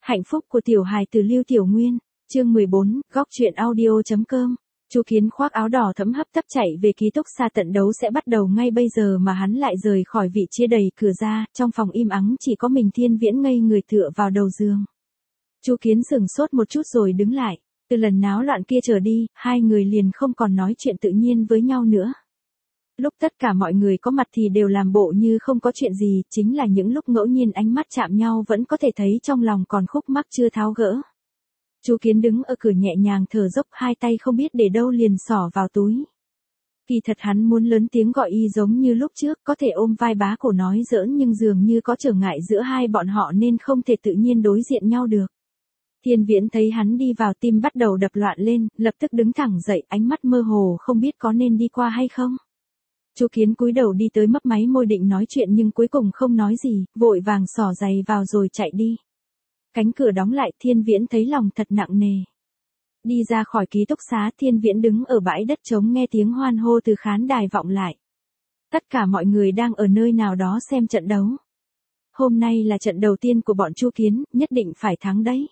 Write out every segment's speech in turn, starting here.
Hạnh phúc của tiểu hài từ Lưu Tiểu Nguyên, chương 14, góc truyện audio.com. Chu Kiến khoác áo đỏ thẫm hấp tấp chạy về ký túc xá, trận đấu sẽ bắt đầu ngay bây giờ mà hắn lại rời khỏi vị chia đầy cửa ra, trong phòng im ắng chỉ có mình Thiên Viễn ngây người tựa vào đầu giường. Chu Kiến sững sốt một chút rồi đứng lại, từ lần náo loạn kia trở đi, hai người liền không còn nói chuyện tự nhiên với nhau nữa. Lúc tất cả mọi người có mặt thì đều làm bộ như không có chuyện gì, chính là những lúc ngẫu nhiên ánh mắt chạm nhau vẫn có thể thấy trong lòng còn khúc mắc chưa tháo gỡ. Chu Kiến đứng ở cửa nhẹ nhàng thở dốc, hai tay không biết để đâu liền xỏ vào túi. Kỳ thật hắn muốn lớn tiếng gọi y giống như lúc trước, có thể ôm vai bá cổ nói giỡn, nhưng dường như có trở ngại giữa hai bọn họ nên không thể tự nhiên đối diện nhau được. Thiên Viễn thấy hắn đi vào, tim bắt đầu đập loạn lên, lập tức đứng thẳng dậy, ánh mắt mơ hồ không biết có nên đi qua hay không. Chu Kiến cúi đầu đi tới, mấp máy môi định nói chuyện nhưng cuối cùng không nói gì, vội vàng xỏ giày vào rồi chạy đi. Cánh cửa đóng lại, Thiên Viễn thấy lòng thật nặng nề. Đi ra khỏi ký túc xá, Thiên Viễn đứng ở bãi đất trống nghe tiếng hoan hô từ khán đài vọng lại. Tất cả mọi người đang ở nơi nào đó xem trận đấu. Hôm nay là trận đầu tiên của bọn Chu Kiến, nhất định phải thắng đấy.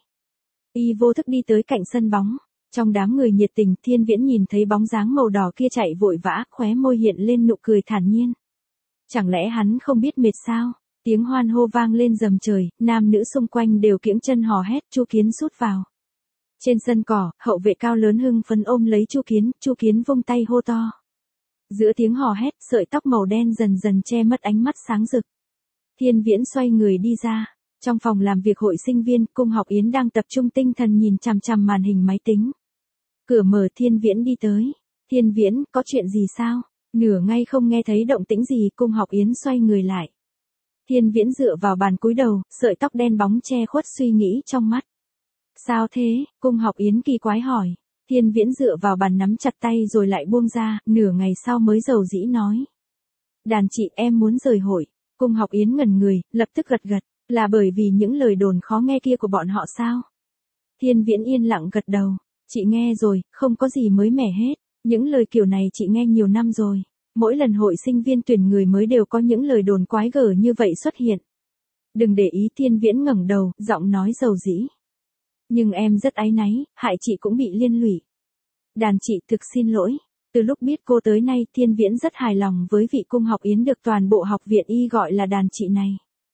Y vô thức đi tới cạnh sân bóng. Trong đám người nhiệt tình, Thiên Viễn nhìn thấy bóng dáng màu đỏ kia chạy vội vã, khóe môi hiện lên nụ cười thản nhiên. Chẳng lẽ hắn không biết mệt sao? Tiếng hoan hô vang lên rầm trời, nam nữ xung quanh đều kiễng chân hò hét. Chu Kiến sút vào. Trên sân cỏ, hậu vệ cao lớn hưng phấn ôm lấy Chu Kiến vung tay hô to. Giữa tiếng hò hét, sợi tóc màu đen dần dần che mất ánh mắt sáng rực. Thiên Viễn xoay người đi ra. Trong phòng làm việc hội sinh viên, Cung Học Yến đang tập trung tinh thần nhìn chằm chằm màn hình máy tính. Cửa mở, Thiên Viễn đi tới. Thiên Viễn, có chuyện gì sao? Nửa ngày không nghe thấy động tĩnh gì, Cung Học Yến xoay người lại. Thiên Viễn dựa vào bàn cúi đầu, sợi tóc đen bóng che khuất suy nghĩ trong mắt. Sao thế? Cung Học Yến kỳ quái hỏi. Thiên Viễn dựa vào bàn nắm chặt tay rồi lại buông ra, nửa ngày sau mới dầu dĩ nói. Đàn chị, em muốn rời hội. Cung Học Yến ngẩn người, lập tức gật gật. Là bởi vì những lời đồn khó nghe kia của bọn họ sao? Thiên Viễn yên lặng gật đầu. Chị nghe rồi, không có gì mới mẻ hết. Những lời kiểu này chị nghe nhiều năm rồi. Mỗi lần hội sinh viên tuyển người mới đều có những lời đồn quái gở như vậy xuất hiện. Đừng để ý. Thiên Viễn ngẩng đầu, giọng nói dầu dĩ. Nhưng em rất áy náy, hại chị cũng bị liên lụy. Đàn chị, thực xin lỗi. Từ lúc biết cô tới nay, Thiên Viễn rất hài lòng với vị Cung Học Yến được toàn bộ học viện y gọi là đàn chị này.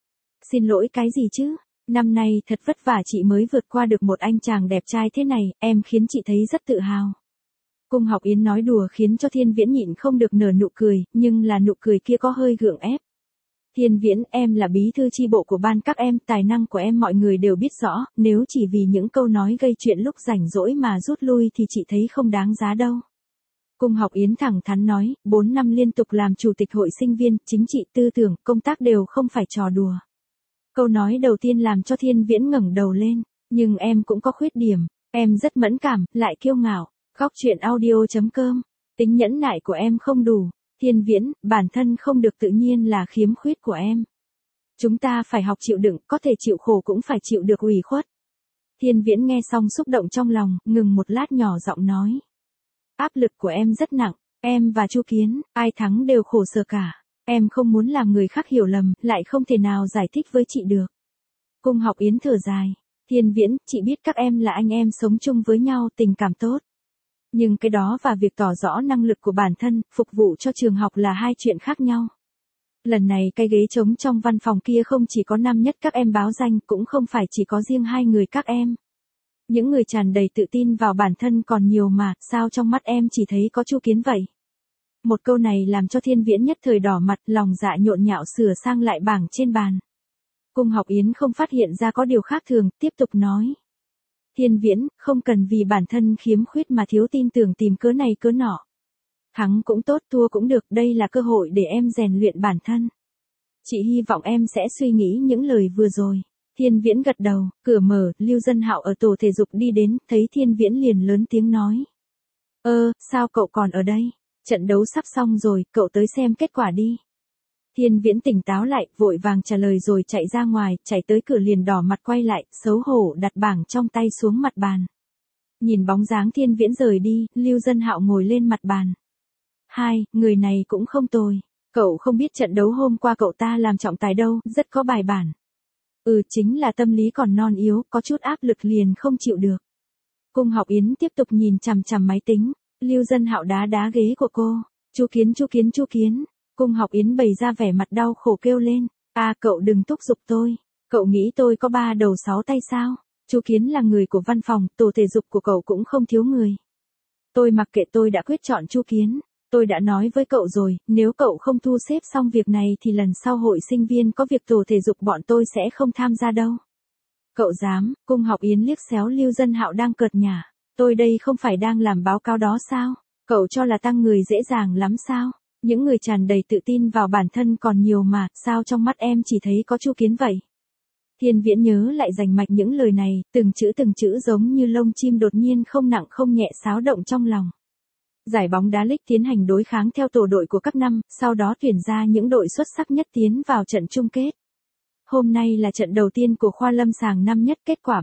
Xin lỗi cái gì chứ? Năm nay thật vất vả chị mới vượt qua được một anh chàng đẹp trai thế này, em khiến chị thấy rất tự hào. Cung Học Yến nói đùa khiến cho Thiên Viễn nhịn không được nở nụ cười, nhưng là nụ cười kia có hơi gượng ép. Thiên Viễn, em là bí thư chi bộ của ban các em, tài năng của em mọi người đều biết rõ, nếu chỉ vì những câu nói gây chuyện lúc rảnh rỗi mà rút lui thì chị thấy không đáng giá đâu. Cung Học Yến thẳng thắn nói, 4 năm liên tục làm chủ tịch hội sinh viên, chính trị, tư tưởng, công tác đều không phải trò đùa. Câu nói đầu tiên làm cho Thiên Viễn ngẩng đầu lên, nhưng em cũng có khuyết điểm, em rất mẫn cảm, lại kiêu ngạo. Góc truyện audio.com, tính nhẫn nại của em không đủ. Thiên Viễn, bản thân không được tự nhiên là khiếm khuyết của em. Chúng ta phải học chịu đựng, có thể chịu khổ cũng phải chịu được ủy khuất. Thiên Viễn nghe xong xúc động trong lòng, ngừng một lát nhỏ giọng nói. Áp lực của em rất nặng, em và Chu Kiến, ai thắng đều khổ sở cả. Em không muốn làm người khác hiểu lầm, lại không thể nào giải thích với chị được. Cung Học Yến thở dài. Thiên Viễn, chị biết các em là anh em sống chung với nhau, tình cảm tốt. Nhưng cái đó và việc tỏ rõ năng lực của bản thân, phục vụ cho trường học là hai chuyện khác nhau. Lần này cái ghế trống trong văn phòng kia không chỉ có năm nhất các em báo danh, cũng không phải chỉ có riêng hai người các em. Những người tràn đầy tự tin vào bản thân còn nhiều mà, sao trong mắt em chỉ thấy có Chu Kiến vậy? Một câu này làm cho Thiên Viễn nhất thời đỏ mặt, lòng dạ nhộn nhạo sửa sang lại bảng trên bàn. Cung Học Yến không phát hiện ra có điều khác thường, tiếp tục nói. Thiên Viễn, không cần vì bản thân khiếm khuyết mà thiếu tin tưởng tìm cớ này cớ nọ. Thắng cũng tốt, thua cũng được, đây là cơ hội để em rèn luyện bản thân. Chị hy vọng em sẽ suy nghĩ những lời vừa rồi. Thiên Viễn gật đầu, cửa mở, Lưu Dân Hạo ở tổ thể dục đi đến, thấy Thiên Viễn liền lớn tiếng nói. Sao cậu còn ở đây? Trận đấu sắp xong rồi, cậu tới xem kết quả đi. Thiên Viễn tỉnh táo lại, vội vàng trả lời rồi chạy ra ngoài, chạy tới cửa liền đỏ mặt quay lại, xấu hổ đặt bảng trong tay xuống mặt bàn. Nhìn bóng dáng Thiên Viễn rời đi, Lưu Dân Hạo ngồi lên mặt bàn. Người này cũng không tồi. Cậu không biết trận đấu hôm qua cậu ta làm trọng tài đâu, rất có bài bản. Chính là tâm lý còn non yếu, có chút áp lực liền không chịu được. Cung Học Yến tiếp tục nhìn chằm chằm máy tính, Lưu Dân Hạo đá đá ghế của cô. Chu Kiến. Cung Học Yến bày ra vẻ mặt đau khổ kêu lên, cậu đừng thúc giục tôi, cậu nghĩ tôi có 3 đầu 6 tay sao? Chu Kiến là người của văn phòng, tổ thể dục của cậu cũng không thiếu người. Tôi mặc kệ, tôi đã quyết chọn Chu Kiến. Tôi đã nói với cậu rồi, nếu cậu không thu xếp xong việc này thì lần sau hội sinh viên có việc tổ thể dục bọn tôi sẽ không tham gia đâu. Cậu dám? Cung Học Yến liếc xéo Lưu Dân Hạo đang cợt nhả. Tôi đây không phải đang làm báo cáo đó sao? Cậu cho là tăng người dễ dàng lắm sao? Những người tràn đầy tự tin vào bản thân còn nhiều mà, sao trong mắt em chỉ thấy có Chu Kiến vậy? Thiên Viễn nhớ lại rành mạch những lời này, từng chữ giống như lông chim đột nhiên không nặng không nhẹ xáo động trong lòng. Giải bóng đá League tiến hành đối kháng theo tổ đội của các năm, sau đó tuyển ra những đội xuất sắc nhất tiến vào trận chung kết. Hôm nay là trận đầu tiên của khoa lâm sàng năm nhất, kết quả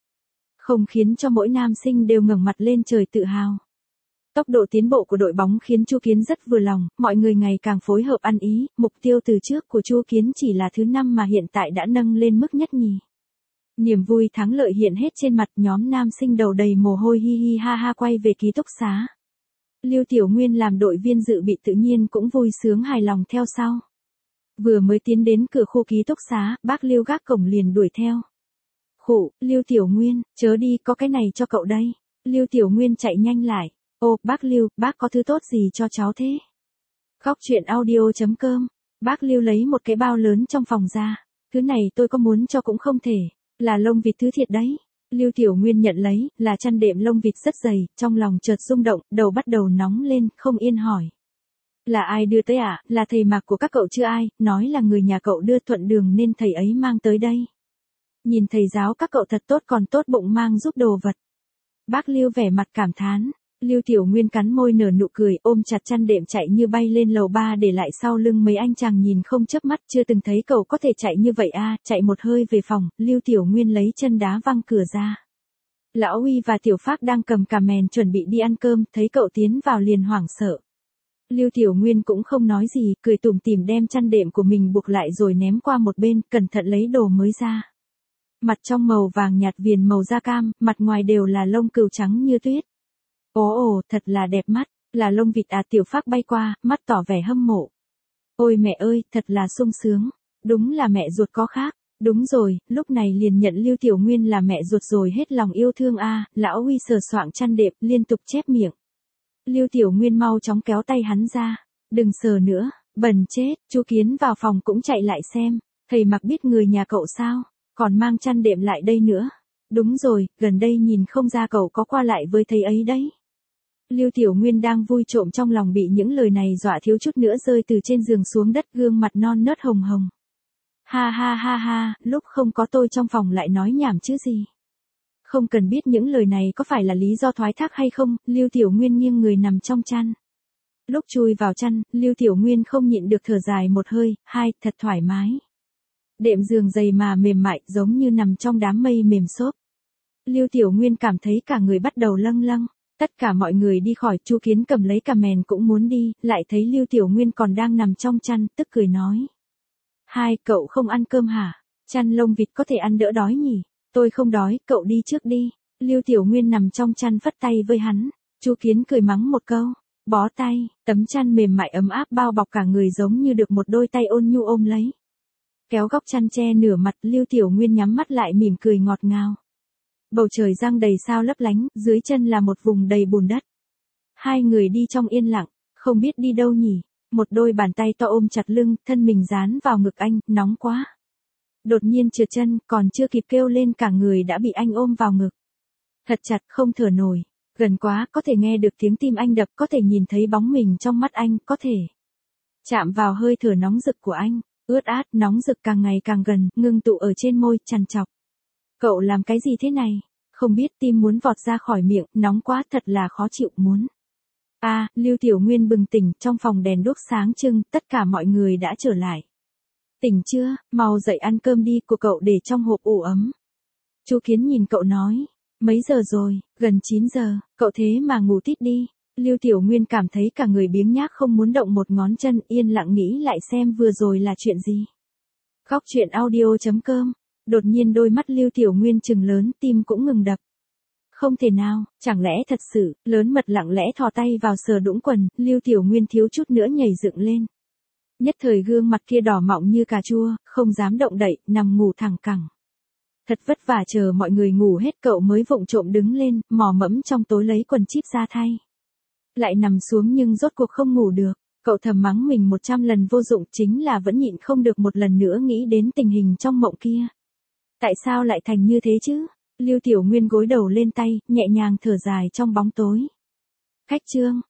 3-0 khiến cho mỗi nam sinh đều ngẩng mặt lên trời tự hào. Tốc độ tiến bộ của đội bóng khiến Chu Kiến rất vừa lòng, mọi người ngày càng phối hợp ăn ý, mục tiêu từ trước của Chu Kiến chỉ là thứ 5 mà hiện tại đã nâng lên mức nhất nhì. Niềm vui thắng lợi hiện hết trên mặt nhóm nam sinh đầu đầy mồ hôi hi hi ha ha quay về ký túc xá. Lưu Tiểu Nguyên làm đội viên dự bị tự nhiên cũng vui sướng hài lòng theo sau. Vừa mới tiến đến cửa khu ký túc xá, bác Lưu gác cổng liền đuổi theo. Khụ, Lưu Tiểu Nguyên, chớ đi, có cái này cho cậu đây. Lưu Tiểu Nguyên chạy nhanh lại. Ô, bác Lưu, bác có thứ tốt gì cho cháu thế? Góc truyện audio.com. Bác Lưu lấy một cái bao lớn trong phòng ra. Thứ này tôi có muốn cho cũng không thể. Là lông vịt thứ thiệt đấy. Lưu Tiểu Nguyên nhận lấy, là chăn đệm lông vịt rất dày, trong lòng chợt rung động, đầu bắt đầu nóng lên, không yên hỏi. Là ai đưa tới ạ? Là thầy Mạc của các cậu chưa ai, nói là người nhà cậu đưa thuận đường nên thầy ấy mang tới đây. Nhìn thầy giáo các cậu thật tốt, còn tốt bụng mang giúp đồ vật. Bác Lưu vẻ mặt cảm thán. Lưu Tiểu Nguyên cắn môi nở nụ cười, ôm chặt chăn đệm chạy như bay lên lầu 3 để lại sau lưng mấy anh chàng nhìn không chớp mắt, chưa từng thấy cậu có thể chạy như vậy chạy một hơi về phòng, Lưu Tiểu Nguyên lấy chân đá văng cửa ra. Lão Huy và Tiểu Phác đang cầm cà mèn chuẩn bị đi ăn cơm, thấy cậu tiến vào liền hoảng sợ. Lưu Tiểu Nguyên cũng không nói gì, cười tủm tỉm đem chăn đệm của mình buộc lại rồi ném qua một bên, cẩn thận lấy đồ mới ra. Mặt trong màu vàng nhạt viền màu da cam, mặt ngoài đều là lông cừu trắng như tuyết. Ồ, thật là đẹp mắt, là lông vịt Tiểu Phác bay qua, mắt tỏ vẻ hâm mộ. Ôi mẹ ơi, thật là sung sướng, đúng là mẹ ruột có khác. Đúng rồi, lúc này liền nhận Lưu Tiểu Nguyên là mẹ ruột rồi, hết lòng yêu thương Lão Huy sờ soạng chăn đệm, liên tục chép miệng. Lưu Tiểu Nguyên mau chóng kéo tay hắn ra, đừng sờ nữa, bẩn chết. Chu Kiến vào phòng cũng chạy lại xem, thầy Mặc biết người nhà cậu sao, còn mang chăn đệm lại đây nữa. Đúng rồi, gần đây nhìn không ra cậu có qua lại với thầy ấy đấy. Lưu Tiểu Nguyên đang vui trộm trong lòng bị những lời này dọa thiếu chút nữa rơi từ trên giường xuống đất, gương mặt non nớt hồng hồng. Ha, lúc không có tôi trong phòng lại nói nhảm chứ gì. Không cần biết những lời này có phải là lý do thoái thác hay không, Lưu Tiểu Nguyên nghiêng người nằm trong chăn. Lúc chui vào chăn, Lưu Tiểu Nguyên không nhịn được thở dài một hơi, thật thoải mái. Đệm giường dày mà mềm mại, giống như nằm trong đám mây mềm xốp. Lưu Tiểu Nguyên cảm thấy cả người bắt đầu lâng lâng. Tất cả mọi người đi khỏi, Chu Kiến cầm lấy cà mèn cũng muốn đi, lại thấy Lưu Tiểu Nguyên còn đang nằm trong chăn, tức cười nói. Cậu không ăn cơm hả? Chăn lông vịt có thể ăn đỡ đói nhỉ? Tôi không đói, cậu đi trước đi. Lưu Tiểu Nguyên nằm trong chăn phất tay với hắn. Chu Kiến cười mắng một câu. Bó tay, tấm chăn mềm mại ấm áp bao bọc cả người giống như được một đôi tay ôn nhu ôm lấy. Kéo góc chăn che nửa mặt, Lưu Tiểu Nguyên nhắm mắt lại mỉm cười ngọt ngào. Bầu trời giăng đầy sao lấp lánh, dưới chân là một vùng đầy bùn đất. Hai người đi trong yên lặng, không biết đi đâu nhỉ. Một đôi bàn tay to ôm chặt lưng, thân mình dán vào ngực anh, nóng quá. Đột nhiên trượt chân, còn chưa kịp kêu lên cả người đã bị anh ôm vào ngực. Thật chặt, không thở nổi. Gần quá, có thể nghe được tiếng tim anh đập, có thể nhìn thấy bóng mình trong mắt anh, có thể chạm vào hơi thở nóng rực của anh. Ướt át, nóng rực càng ngày càng gần, ngưng tụ ở trên môi, trằn trọc. Cậu làm cái gì thế này? Không biết, tim muốn vọt ra khỏi miệng, nóng quá, thật là khó chịu muốn. Lưu Tiểu Nguyên bừng tỉnh, trong phòng đèn đuốc sáng trưng, tất cả mọi người đã trở lại. Tỉnh chưa, mau dậy ăn cơm đi, của cậu để trong hộp ủ ấm. Chu Kiến nhìn cậu nói, mấy giờ rồi, gần 9 giờ, cậu thế mà ngủ tít đi. Lưu Tiểu Nguyên cảm thấy cả người biếng nhác không muốn động một ngón chân, yên lặng nghĩ lại xem vừa rồi là chuyện gì. Góc truyện audio.com Đột nhiên đôi mắt Lưu Tiểu Nguyên trừng lớn, tim cũng ngừng đập. Không thể nào, chẳng lẽ thật sự, lớn mật lặng lẽ thò tay vào sờ đũng quần, Lưu Tiểu Nguyên thiếu chút nữa nhảy dựng lên. Nhất thời gương mặt kia đỏ mọng như cà chua, không dám động đậy, nằm ngủ thẳng cẳng. Thật vất vả chờ mọi người ngủ hết cậu mới vụng trộm đứng lên, mò mẫm trong tối lấy quần chíp ra thay. Lại nằm xuống nhưng rốt cuộc không ngủ được. Cậu thầm mắng mình 100 lần vô dụng, chính là vẫn nhịn không được một lần nữa nghĩ đến tình hình trong mộng kia. Tại sao lại thành như thế chứ? Lưu Tiểu Nguyên gối đầu lên tay, nhẹ nhàng thở dài trong bóng tối. Khách trương,